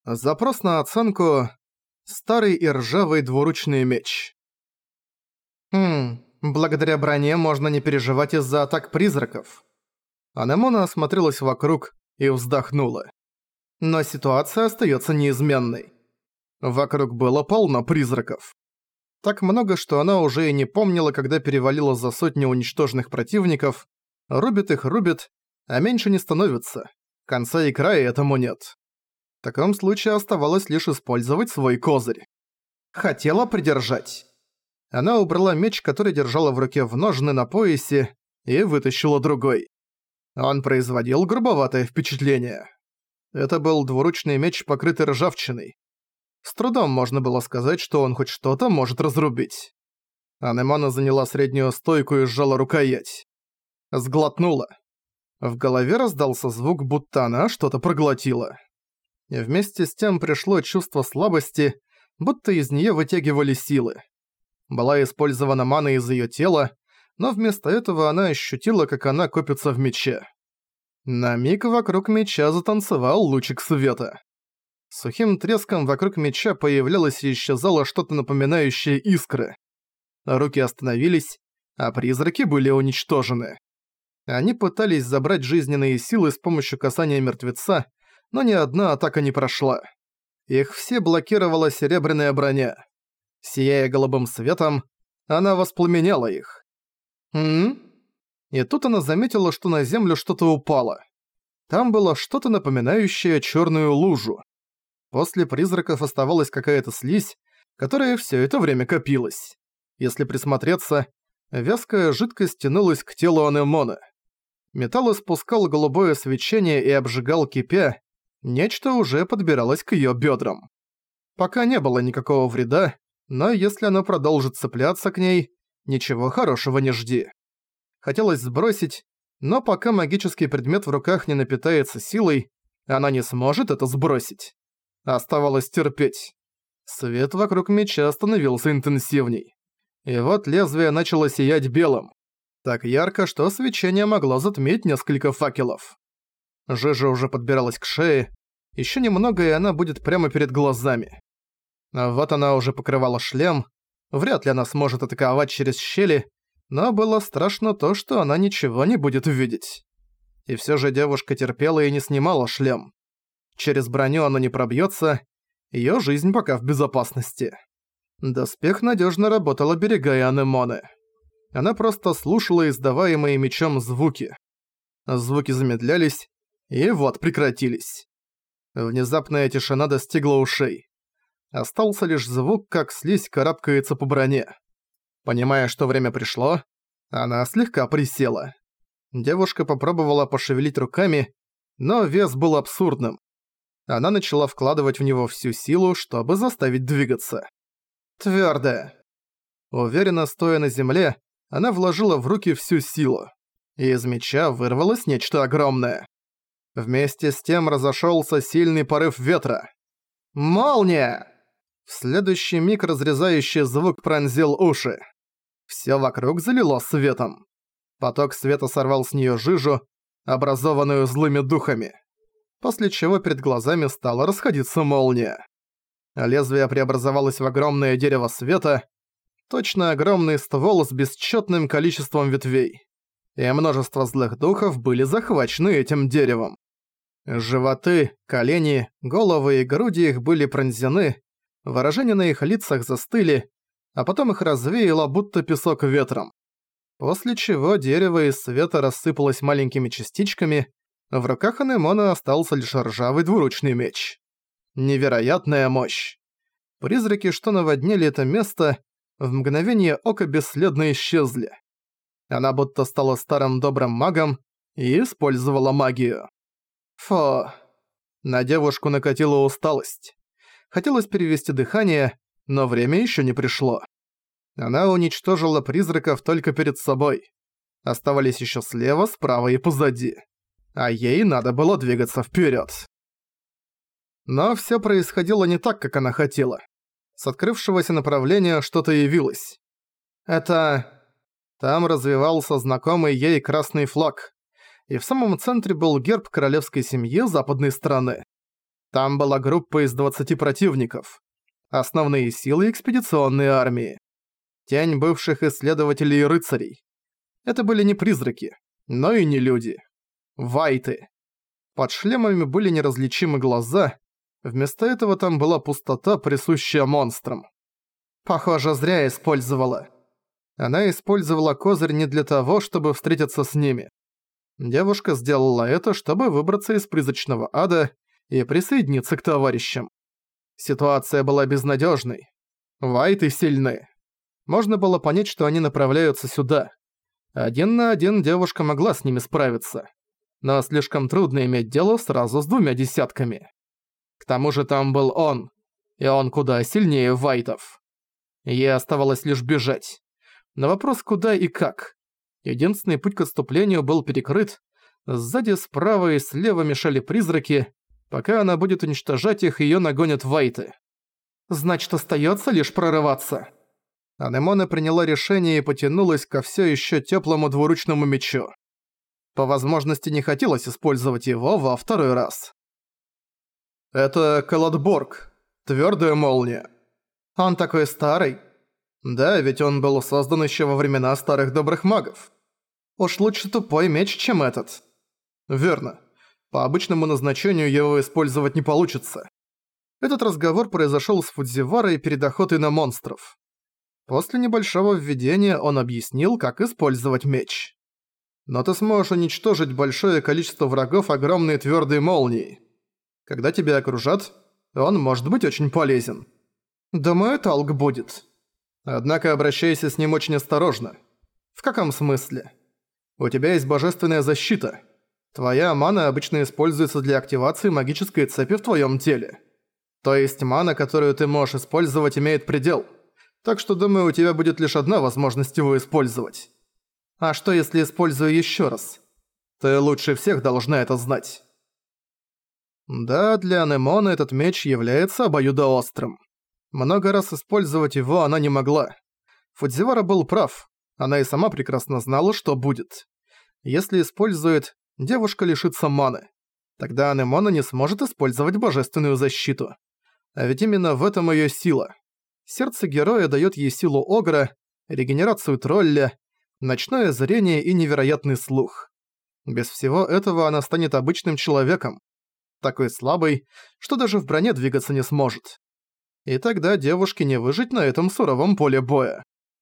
Запрос на оценку «Старый и ржавый двуручный меч». Благодаря броне можно не переживать из-за атак призраков. Анемона осмотрелась вокруг и вздохнула. Но ситуация остаётся неизменной. Вокруг было полно призраков. Так много, что она уже и не помнила, когда перевалила за сотню уничтоженных противников. Рубит их рубит, а меньше не становится. Конца и края этому нет. В таком случае оставалось лишь использовать свой козырь. Хотела придержать. Она убрала меч, который держала в руке, в ножны на поясе, и вытащила другой. Он производил грубоватое впечатление. Это был двуручный меч, покрытый ржавчиной. С трудом можно было сказать, что он хоть что-то может разрубить. Анемона заняла среднюю стойку и сжала рукоять. Сглотнула. В голове раздался звук, будто она что-то проглотила. И вместе с тем пришло чувство слабости, будто из неё вытягивали силы. Была использована мана из её тела, но вместо этого она ощутила, как она копится в мече. На миг вокруг меча затанцевал лучик света. Сухим треском вокруг меча появлялось и исчезало что-то напоминающее искры. Руки остановились, а призраки были уничтожены. Они пытались забрать жизненные силы с помощью касания мертвеца, но ни одна атака не прошла. Их все блокировала серебряная броня. Сияя голубым светом, она воспламеняла их. И тут она заметила, что на землю что-то упало. Там было что-то напоминающее чёрную лужу. После призраков оставалась какая-то слизь, которая всё это время копилась. Если присмотреться, вязкая жидкость тянулась к телу Анемоны. Металл испускал голубое свечение и обжигал, кипя. Нечто уже подбиралось к её бёдрам. Пока не было никакого вреда, но если оно продолжит цепляться к ней, ничего хорошего не жди. Хотелось сбросить, но пока магический предмет в руках не напитается силой, она не сможет это сбросить. Оставалось терпеть. Свет вокруг меча становился интенсивней. И вот лезвие начало сиять белым. Так ярко, что свечение могло затмить несколько факелов. Жижа уже подбиралась к шее. Ещё немного, и она будет прямо перед глазами. А вот она уже покрывала шлем. Вряд ли она сможет атаковать через щели, но было страшно то, что она ничего не будет видеть. И всё же девушка терпела и не снимала шлем. Через броню оно не пробьётся, её жизнь пока в безопасности. Доспех надёжно работал, оберегая Анемоны. Она просто слушала издаваемые мечом звуки. Звуки замедлялись, и вот прекратились. Внезапная тишина достигла ушей. Остался лишь звук, как слизь карабкается по броне. Понимая, что время пришло, она слегка присела. Девушка попробовала пошевелить руками, но вес был абсурдным. Она начала вкладывать в него всю силу, чтобы заставить двигаться. Твёрдая. Уверенно стоя на земле, она вложила в руки всю силу. И из меча вырвалось нечто огромное. Вместе с тем разошёлся сильный порыв ветра. Молния! В следующий миг разрезающий звук пронзил уши. Всё вокруг залило светом. Поток света сорвал с неё жижу, образованную злыми духами. После чего перед глазами стала расходиться молния. Лезвие преобразовалось в огромное дерево света, точно огромный ствол с бесчётным количеством ветвей. И множество злых духов были захвачены этим деревом. Животы, колени, головы и груди их были пронзены, выражения на их лицах застыли, а потом их развеяло, будто песок ветром. После чего дерево из света рассыпалось маленькими частичками, в руках Анемоны остался лишь ржавый двуручный меч. Невероятная мощь. Призраки, что наводнили это место, в мгновение ока бесследно исчезли. Она будто стала старым добрым магом и использовала магию. Фу. На девушку накатила усталость. Хотелось перевести дыхание, но время ещё не пришло. Она уничтожила призраков только перед собой. Оставались ещё слева, справа и позади. А ей надо было двигаться вперёд. Но всё происходило не так, как она хотела. С открывшегося направления что-то явилось. Это... Там развивался знакомый ей красный флаг. И в самом центре был герб королевской семьи западной страны. Там была группа из 20 противников. Основные силы экспедиционной армии. Тень бывших исследователей и рыцарей. Это были не призраки, но и не люди. Вайты. Под шлемами были неразличимы глаза, вместо этого там была пустота, присущая монстрам. Похоже, зря использовала. Она использовала козырь не для того, чтобы встретиться с ними. Девушка сделала это, чтобы выбраться из призрачного ада и присоединиться к товарищам. Ситуация была безнадежной. Вайты сильны. Можно было понять, что они направляются сюда. Один на один девушка могла с ними справиться. Но слишком трудно иметь дело сразу с 2 десятками. К тому же там был он. И он куда сильнее вайтов. Ей оставалось лишь бежать. На вопрос куда и как. Единственный путь к отступлению был перекрыт. Сзади, справа и слева мешали призраки. Пока она будет уничтожать их, её нагонят вайты. Значит, остаётся лишь прорываться. Анемона приняла решение и потянулась ко всё ещё тёплому двуручному мечу. По возможности не хотелось использовать его во второй раз. Это Каладборг. Твёрдая молния. Он такой старый. Да, ведь он был создан ещё во времена старых добрых магов. Уж лучше тупой меч, чем этот. Верно. По обычному назначению его использовать не получится. Этот разговор произошёл с Фудзиварой перед охотой на монстров. После небольшого введения он объяснил, как использовать меч. Но ты сможешь уничтожить большое количество врагов огромной твёрдой молнией. Когда тебя окружат, он может быть очень полезен. Думаю, толк будет. Однако обращайся с ним очень осторожно. В каком смысле? У тебя есть божественная защита. Твоя мана обычно используется для активации магической цепи в твоём теле. То есть мана, которую ты можешь использовать, имеет предел. Так что, думаю, у тебя будет лишь одна возможность его использовать. А что, если использую ещё раз? Ты лучше всех должна это знать. Да, для Анемоны этот меч является обоюдоострым. Много раз использовать его она не могла. Фудзивара был прав. Она и сама прекрасно знала, что будет. Если использует, девушка лишится маны. Тогда Анемона не сможет использовать божественную защиту. А ведь именно в этом её сила. Сердце героя даёт ей силу Огра, регенерацию тролля, ночное зрение и невероятный слух. Без всего этого она станет обычным человеком. Такой слабой, что даже в броне двигаться не сможет. И тогда девушке не выжить на этом суровом поле боя.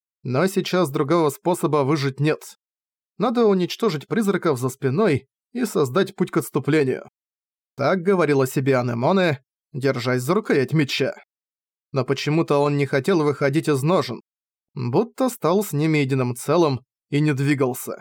Но сейчас другого способа выжить нет. Надо уничтожить призраков за спиной и создать путь к отступлению. Так говорила себе Анемоне, держась за рукоять меча. Но почему-то он не хотел выходить из ножен, будто стал с ними единым целым и не двигался.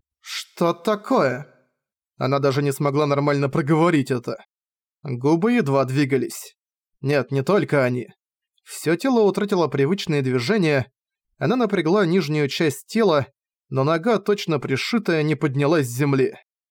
«Что такое?» Она даже не смогла нормально проговорить это. Губы едва двигались. Нет, не только они. Всё тело утратило привычные движения, она напрягла нижнюю часть тела, но нога, точно пришитая, не поднялась с земли.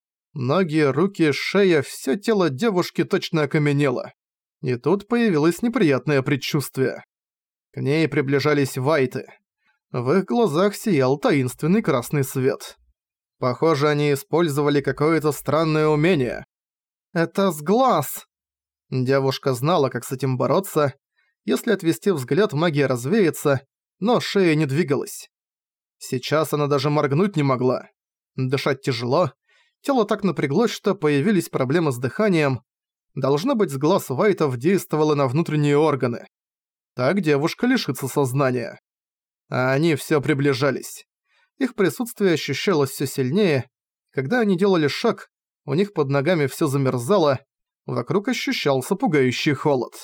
Ноги, руки, шея, всё тело девушки точно окаменело. И тут появилось неприятное предчувствие. К ней приближались вайты. В их глазах сиял таинственный красный свет. Похоже, они использовали какое-то странное умение. «Это сглаз!» Девушка знала, как с этим бороться. Если отвести взгляд, магия развеется, но шея не двигалась. Сейчас она даже моргнуть не могла. Дышать тяжело. Тело так напряглось, что появились проблемы с дыханием. Должно быть, сглаз вайтов действовало на внутренние органы. Так девушка лишится сознания. А они всё приближались. Их присутствие ощущалось всё сильнее. Когда они делали шаг, у них под ногами всё замерзало, вокруг ощущался пугающий холод.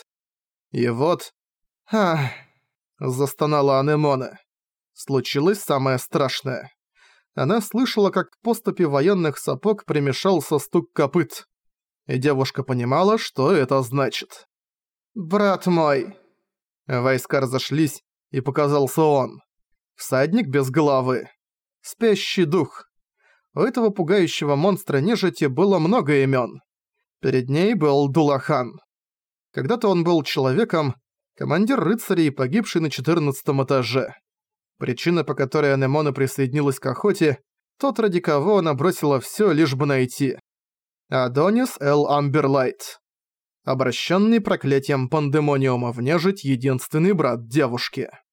И вот... «Ах!» – застонала Анемона. Случилось самое страшное. Она слышала, как к поступи военных сапог примешался стук копыт. И девушка понимала, что это значит. «Брат мой!» Войска разошлись, и показался он. Всадник без головы. Спящий дух. У этого пугающего монстра нежити было много имен. Перед ней был Дулахан. Когда-то он был человеком, командир рыцарей, погибший на 14-м этаже. Причина, по которой Анемона присоединилась к охоте, тот, ради кого она бросила всё, лишь бы найти. Адонис Эл Амберлайт. обращенный проклятием пандемониума в нежить единственный брат девушки.